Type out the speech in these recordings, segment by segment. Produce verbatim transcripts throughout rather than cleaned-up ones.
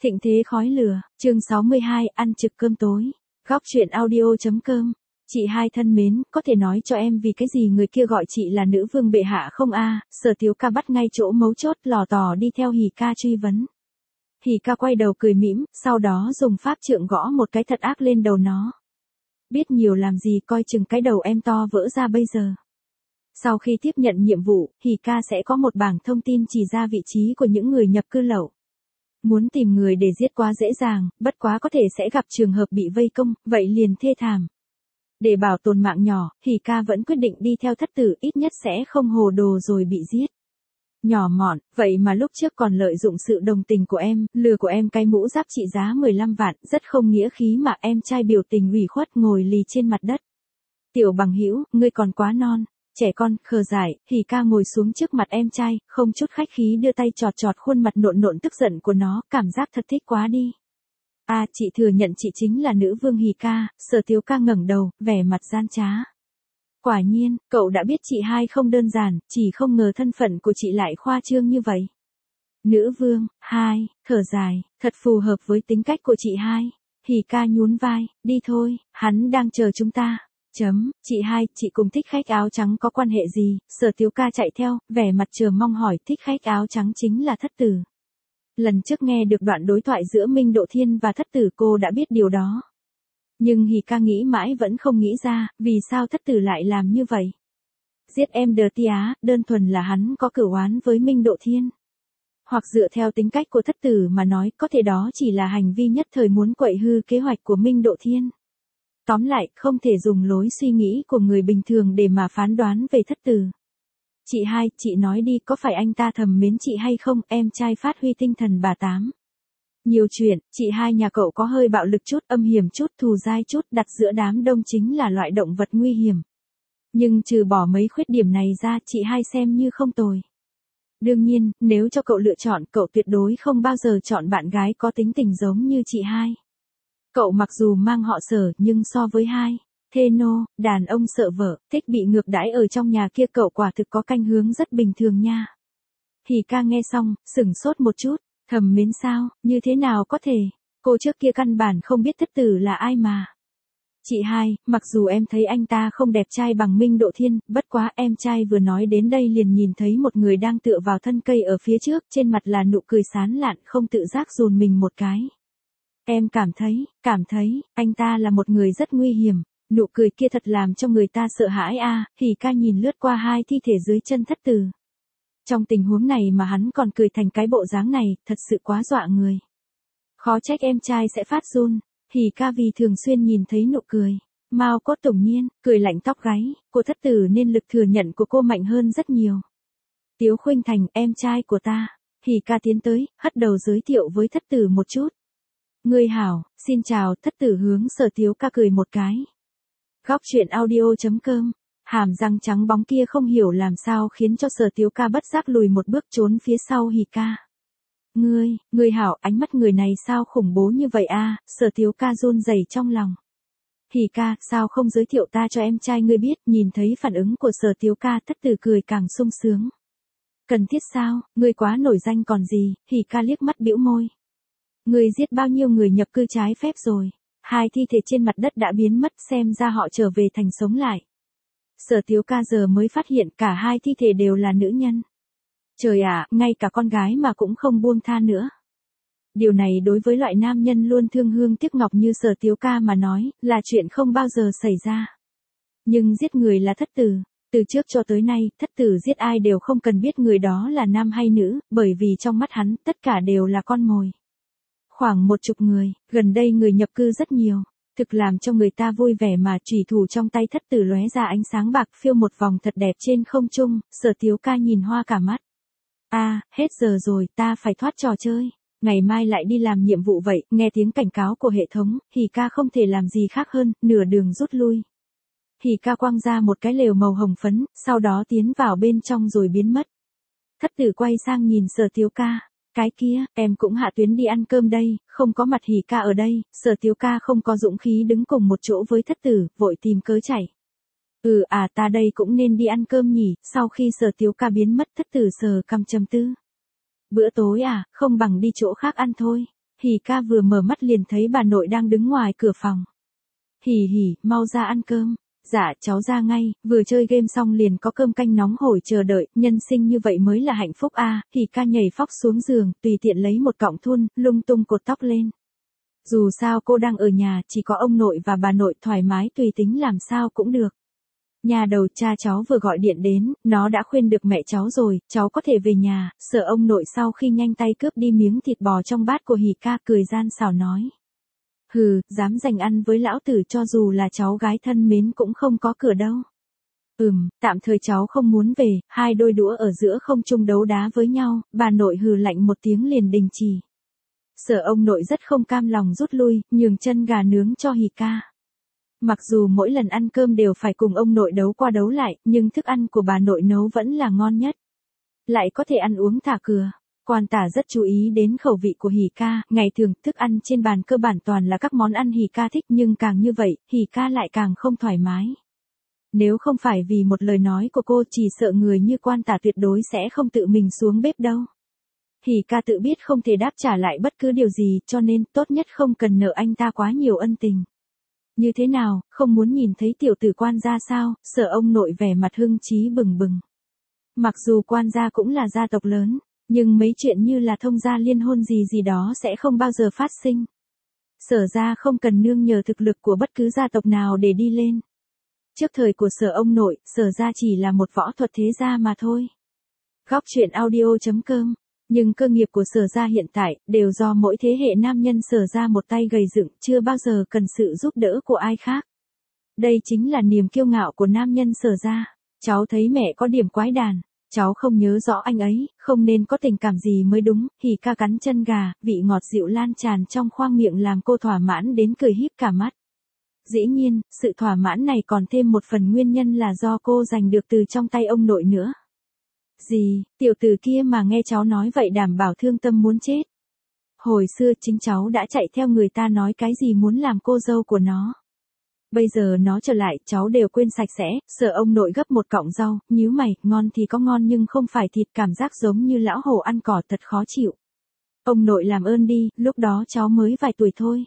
Thịnh thế khói lửa, chương sáu mươi hai, ăn trực cơm tối. Góc truyện audio.com. Chị hai thân mến, có thể nói cho em vì cái gì người kia gọi chị là nữ vương bệ hạ không a? Sở Tiếu Ca bắt ngay chỗ mấu chốt, lò tò đi theo Hỉ Ca truy vấn. Hỉ Ca quay đầu cười mỉm, sau đó dùng pháp trượng gõ một cái thật ác lên đầu nó. Biết nhiều làm gì, coi chừng cái đầu em to vỡ ra bây giờ. Sau khi tiếp nhận nhiệm vụ, Hỉ Ca sẽ có một bảng thông tin chỉ ra vị trí của những người nhập cư lậu. Muốn tìm người để giết quá dễ dàng, bất quá có thể sẽ gặp trường hợp bị vây công, vậy liền thê thảm. Để bảo tồn mạng nhỏ, Hỉ Ca vẫn quyết định đi theo thất tử, ít nhất sẽ không hồ đồ rồi bị giết. Nhỏ mọn, vậy mà lúc trước còn lợi dụng sự đồng tình của em, lừa của em cái mũ giáp trị giá mười lăm vạn, rất không nghĩa khí mà em trai biểu tình ủy khuất ngồi lì trên mặt đất. Tiểu bằng hữu, ngươi còn quá non. Trẻ con, khờ dại, Hỉ Ca ngồi xuống trước mặt em trai, không chút khách khí đưa tay chọt chọt khuôn mặt nộn nộn tức giận của nó, cảm giác thật thích quá đi. À, chị thừa nhận chị chính là nữ vương Hỉ Ca. Sở Tiếu Ca ngẩng đầu, vẻ mặt gian trá. Quả nhiên, cậu đã biết chị hai không đơn giản, chỉ không ngờ thân phận của chị lại khoa trương như vậy. Nữ vương, hai, thở dài, thật phù hợp với tính cách của chị hai. Hỉ Ca nhún vai, đi thôi, hắn đang chờ chúng ta. Chấm, chị hai, chị cùng thích khách áo trắng có quan hệ gì? Sở Tiếu Ca chạy theo, vẻ mặt chờ mong hỏi, thích khách áo trắng chính là thất tử. Lần trước nghe được đoạn đối thoại giữa Minh Độ Thiên và thất tử cô đã biết điều đó. Nhưng Hỉ Ca nghĩ mãi vẫn không nghĩ ra, vì sao thất tử lại làm như vậy? Giết em đờ tia, đơn thuần là hắn có cửu oán với Minh Độ Thiên. Hoặc dựa theo tính cách của thất tử mà nói, có thể đó chỉ là hành vi nhất thời muốn quậy hư kế hoạch của Minh Độ Thiên. Tóm lại, không thể dùng lối suy nghĩ của người bình thường để mà phán đoán về thất tử. Chị hai, chị nói đi, có phải anh ta thầm mến chị hay không? Em trai phát huy tinh thần bà tám. Nhiều chuyện, chị hai nhà cậu có hơi bạo lực chút, âm hiểm chút, thù dai chút, đặt giữa đám đông chính là loại động vật nguy hiểm. Nhưng trừ bỏ mấy khuyết điểm này ra, chị hai xem như không tồi. Đương nhiên, nếu cho cậu lựa chọn, cậu tuyệt đối không bao giờ chọn bạn gái có tính tình giống như chị hai. Cậu mặc dù mang họ Sở nhưng so với hai, thê nô, đàn ông sợ vợ, thích bị ngược đãi ở trong nhà kia, cậu quả thực có canh hướng rất bình thường nha. Hỉ Ca nghe xong, sửng sốt một chút, thầm mến sao, như thế nào có thể, cô trước kia căn bản không biết thất tử là ai mà. Chị hai, mặc dù em thấy anh ta không đẹp trai bằng Minh Độ Thiên, bất quá em trai vừa nói đến đây liền nhìn thấy một người đang tựa vào thân cây ở phía trước, trên mặt là nụ cười sán lạn, không tự giác dồn mình một cái. Em cảm thấy, cảm thấy, anh ta là một người rất nguy hiểm, nụ cười kia thật làm cho người ta sợ hãi a. À. Hỉ Ca nhìn lướt qua hai thi thể dưới chân thất tử. Trong tình huống này mà hắn còn cười thành cái bộ dáng này, thật sự quá dọa người. Khó trách em trai sẽ phát run. Hỉ Ca vì thường xuyên nhìn thấy nụ cười Mao Cốt Tổng Nhiên, cười lạnh tóc gáy, cô thất tử nên lực thừa nhận của cô mạnh hơn rất nhiều. Tiếu Khuynh Thành, em trai của ta. Hỉ Ca tiến tới, hất đầu giới thiệu với thất tử một chút. Ngươi hảo, xin chào, thất tử hướng Sở Tiếu Ca cười một cái. Góc truyện audio.com. Hàm răng trắng bóng kia không hiểu làm sao khiến cho Sở Tiếu Ca bất giác lùi một bước trốn phía sau Hỉ Ca. Ngươi, ngươi hảo, ánh mắt người này sao khủng bố như vậy a? Sở Tiếu Ca run rẩy trong lòng. Hỉ Ca, sao không giới thiệu ta cho em trai ngươi biết? Nhìn thấy phản ứng của Sở Tiếu Ca, thất tử cười càng sung sướng. Cần thiết sao, ngươi quá nổi danh còn gì? Hỉ Ca liếc mắt bĩu môi. Ngươi giết bao nhiêu người nhập cư trái phép rồi? Hai thi thể trên mặt đất đã biến mất, xem ra họ trở về thành sống lại. Sở Tiếu Ca giờ mới phát hiện cả hai thi thể đều là nữ nhân. Trời ạ, ngay cả con gái mà cũng không buông tha nữa. Điều này đối với loại nam nhân luôn thương hương tiếc ngọc như Sở Tiếu Ca mà nói, là chuyện không bao giờ xảy ra. Nhưng giết người là thất tử. Từ trước cho tới nay, thất tử giết ai đều không cần biết người đó là nam hay nữ, bởi vì trong mắt hắn, tất cả đều là con mồi. Khoảng một chục người, gần đây người nhập cư rất nhiều, thực làm cho người ta vui vẻ mà chủy thủ trong tay thất tử lóe ra ánh sáng bạc phiêu một vòng thật đẹp trên không trung. Sở Tiếu Ca nhìn hoa cả mắt. A, à, hết giờ rồi, ta phải thoát trò chơi, ngày mai lại đi làm nhiệm vụ vậy. Nghe tiếng cảnh cáo của hệ thống, Hỉ Ca không thể làm gì khác hơn, nửa đường rút lui. Hỉ Ca quăng ra một cái lều màu hồng phấn, sau đó tiến vào bên trong rồi biến mất. Thất tử quay sang nhìn Sở Tiếu Ca. Cái kia, em cũng hạ tuyến đi ăn cơm đây, không có mặt Hỉ Ca ở đây. Sở Tiếu Ca không có dũng khí đứng cùng một chỗ với thất tử, vội tìm cớ chạy. Ừ à, ta đây cũng nên đi ăn cơm nhỉ. Sau khi Sở Tiếu Ca biến mất, thất tử sờ cằm trầm tư. Bữa tối à, không bằng đi chỗ khác ăn thôi. Hỉ ca vừa mở mắt liền thấy bà nội đang đứng ngoài cửa phòng. Hỉ hỉ, mau ra ăn cơm. Dạ, cháu ra ngay, vừa chơi game xong liền có cơm canh nóng hổi chờ đợi, nhân sinh như vậy mới là hạnh phúc a. À. Hỉ ca nhảy phóc xuống giường, tùy tiện lấy một cọng thun, lung tung cột tóc lên. Dù sao cô đang ở nhà, chỉ có ông nội và bà nội thoải mái tùy tính làm sao cũng được. Nhà đầu cha cháu vừa gọi điện đến, nó đã khuyên được mẹ cháu rồi, cháu có thể về nhà, sợ ông nội sau khi nhanh tay cướp đi miếng thịt bò trong bát của Hỉ ca cười gian xảo nói. Hừ, dám giành ăn với lão tử cho dù là cháu gái thân mến cũng không có cửa đâu. Ừm, tạm thời cháu không muốn về, hai đôi đũa ở giữa không trung đấu đá với nhau, bà nội hừ lạnh một tiếng liền đình chỉ. Sợ ông nội rất không cam lòng rút lui, nhường chân gà nướng cho Hỉ ca. Mặc dù mỗi lần ăn cơm đều phải cùng ông nội đấu qua đấu lại, nhưng thức ăn của bà nội nấu vẫn là ngon nhất. Lại có thể ăn uống thả cửa. Quan tả rất chú ý đến khẩu vị của Hỉ ca, ngày thường thức ăn trên bàn cơ bản toàn là các món ăn Hỉ ca thích nhưng càng như vậy, Hỉ ca lại càng không thoải mái. Nếu không phải vì một lời nói của cô chỉ sợ người như quan tả tuyệt đối sẽ không tự mình xuống bếp đâu. Hỉ ca tự biết không thể đáp trả lại bất cứ điều gì cho nên tốt nhất không cần nợ anh ta quá nhiều ân tình. Như thế nào, không muốn nhìn thấy tiểu tử quan gia sao, sợ ông nội vẻ mặt hưng trí bừng bừng. Mặc dù quan gia cũng là gia tộc lớn, nhưng mấy chuyện như là thông gia liên hôn gì gì đó sẽ không bao giờ phát sinh. Sở ra không cần nương nhờ thực lực của bất cứ gia tộc nào để đi lên. Trước thời của sở ông nội, sở ra chỉ là một võ thuật thế gia mà thôi. Góc truyện audio chấm com. Nhưng cơ nghiệp của sở gia hiện tại, đều do mỗi thế hệ nam nhân sở ra một tay gầy dựng, chưa bao giờ cần sự giúp đỡ của ai khác. Đây chính là niềm kiêu ngạo của nam nhân sở ra. Cháu thấy mẹ có điểm quái đản. Cháu không nhớ rõ anh ấy, không nên có tình cảm gì mới đúng. Hỉ ca cắn chân gà, vị ngọt dịu lan tràn trong khoang miệng làm cô thỏa mãn đến cười híp cả mắt. Dĩ nhiên, sự thỏa mãn này còn thêm một phần nguyên nhân là do cô giành được từ trong tay ông nội nữa. Gì, tiểu tử kia mà nghe cháu nói vậy đảm bảo thương tâm muốn chết. Hồi xưa chính cháu đã chạy theo người ta nói cái gì muốn làm cô dâu của nó. Bây giờ nó trở lại, cháu đều quên sạch sẽ, sợ ông nội gấp một cọng rau, nhíu mày, ngon thì có ngon nhưng không phải thịt, cảm giác giống như lão hổ ăn cỏ thật khó chịu. Ông nội làm ơn đi, lúc đó cháu mới vài tuổi thôi.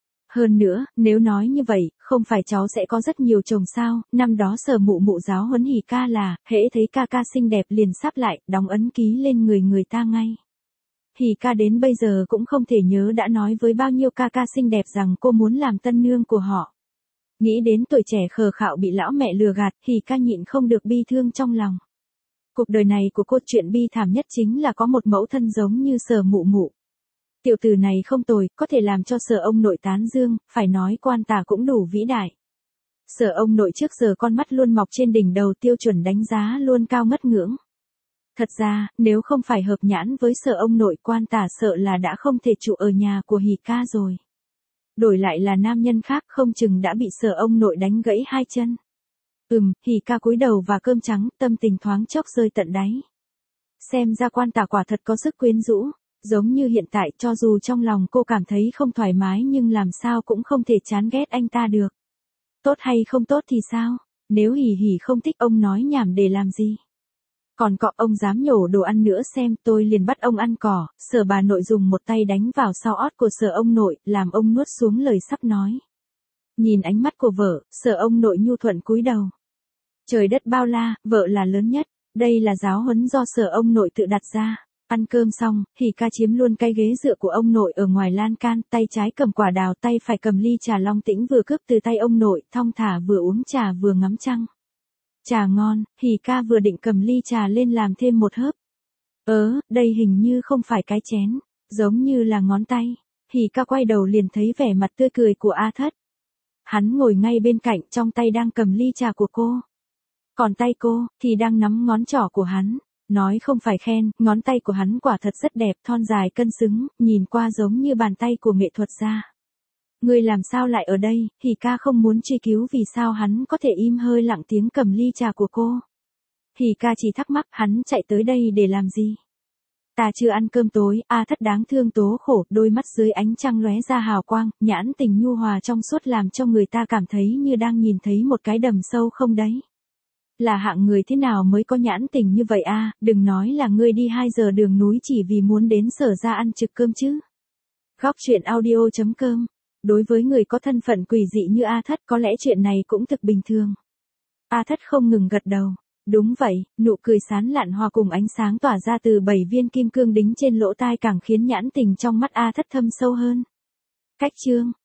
Hơn nữa, nếu nói như vậy, không phải cháu sẽ có rất nhiều chồng sao, năm đó sở mụ mụ giáo huấn Hỉ ca là, hễ thấy ca ca xinh đẹp liền sắp lại, đóng ấn ký lên người người ta ngay. Hỉ ca đến bây giờ cũng không thể nhớ đã nói với bao nhiêu ca ca xinh đẹp rằng cô muốn làm tân nương của họ. Nghĩ đến tuổi trẻ khờ khạo bị lão mẹ lừa gạt, Hỉ ca nhịn không được bi thương trong lòng. Cuộc đời này của cô chuyện bi thảm nhất chính là có một mẫu thân giống như sở mụ mụ. Tiểu tử này không tồi, có thể làm cho sở ông nội tán dương, phải nói quan tả cũng đủ vĩ đại. Sở ông nội trước giờ con mắt luôn mọc trên đỉnh đầu tiêu chuẩn đánh giá luôn cao ngất ngưỡng. Thật ra, nếu không phải hợp nhãn với sở ông nội quan tả sợ là đã không thể trụ ở nhà của Hỉ ca rồi. Đổi lại là nam nhân khác không chừng đã bị sở ông nội đánh gãy hai chân. Ừm, Hỉ ca cúi đầu và cơm trắng, tâm tình thoáng chốc rơi tận đáy. Xem ra quan tả quả thật có sức quyến rũ. Giống như hiện tại cho dù trong lòng cô cảm thấy không thoải mái nhưng làm sao cũng không thể chán ghét anh ta được. Tốt hay không tốt thì sao? Nếu Hỉ hỉ không thích ông nói nhảm để làm gì? Còn cọ ông dám nhổ đồ ăn nữa xem tôi liền bắt ông ăn cỏ. Sở bà nội dùng một tay đánh vào sau ót của sở ông nội làm ông nuốt xuống lời sắp nói. Nhìn ánh mắt của vợ, sở ông nội nhu thuận cúi đầu. Trời đất bao la, vợ là lớn nhất. Đây là giáo huấn do sở ông nội tự đặt ra. Ăn cơm xong, Hỉ ca chiếm luôn cái ghế dựa của ông nội ở ngoài lan can, tay trái cầm quả đào, tay phải cầm ly trà long tĩnh vừa cướp từ tay ông nội, thong thả vừa uống trà vừa ngắm trăng. Trà ngon, Hỉ ca vừa định cầm ly trà lên làm thêm một hớp. Ớ, đây hình như không phải cái chén, giống như là ngón tay. Hỉ ca quay đầu liền thấy vẻ mặt tươi cười của A Thất. Hắn ngồi ngay bên cạnh trong tay đang cầm ly trà của cô. Còn tay cô, thì đang nắm ngón trỏ của hắn. Nói không phải khen, ngón tay của hắn quả thật rất đẹp, thon dài cân xứng, nhìn qua giống như bàn tay của nghệ thuật gia. Người làm sao lại ở đây, Hỉ ca không muốn truy cứu vì sao hắn có thể im hơi lặng tiếng cầm ly trà của cô. Hỉ ca chỉ thắc mắc hắn chạy tới đây để làm gì. Ta chưa ăn cơm tối, A Thất đáng thương tố khổ, đôi mắt dưới ánh trăng lóe ra hào quang, nhãn tình nhu hòa trong suốt làm cho người ta cảm thấy như đang nhìn thấy một cái đầm sâu không đấy. Là hạng người thế nào mới có nhãn tình như vậy a, đừng nói là ngươi đi hai giờ đường núi chỉ vì muốn đến sở ra ăn trực cơm chứ. Góc chuyện audio chấm com. Đối với người có thân phận quỷ dị như A Thất có lẽ chuyện này cũng thực bình thường. A Thất không ngừng gật đầu. Đúng vậy, nụ cười sán lạn hòa cùng ánh sáng tỏa ra từ bảy viên kim cương đính trên lỗ tai càng khiến nhãn tình trong mắt A Thất thâm sâu hơn. Cách chương,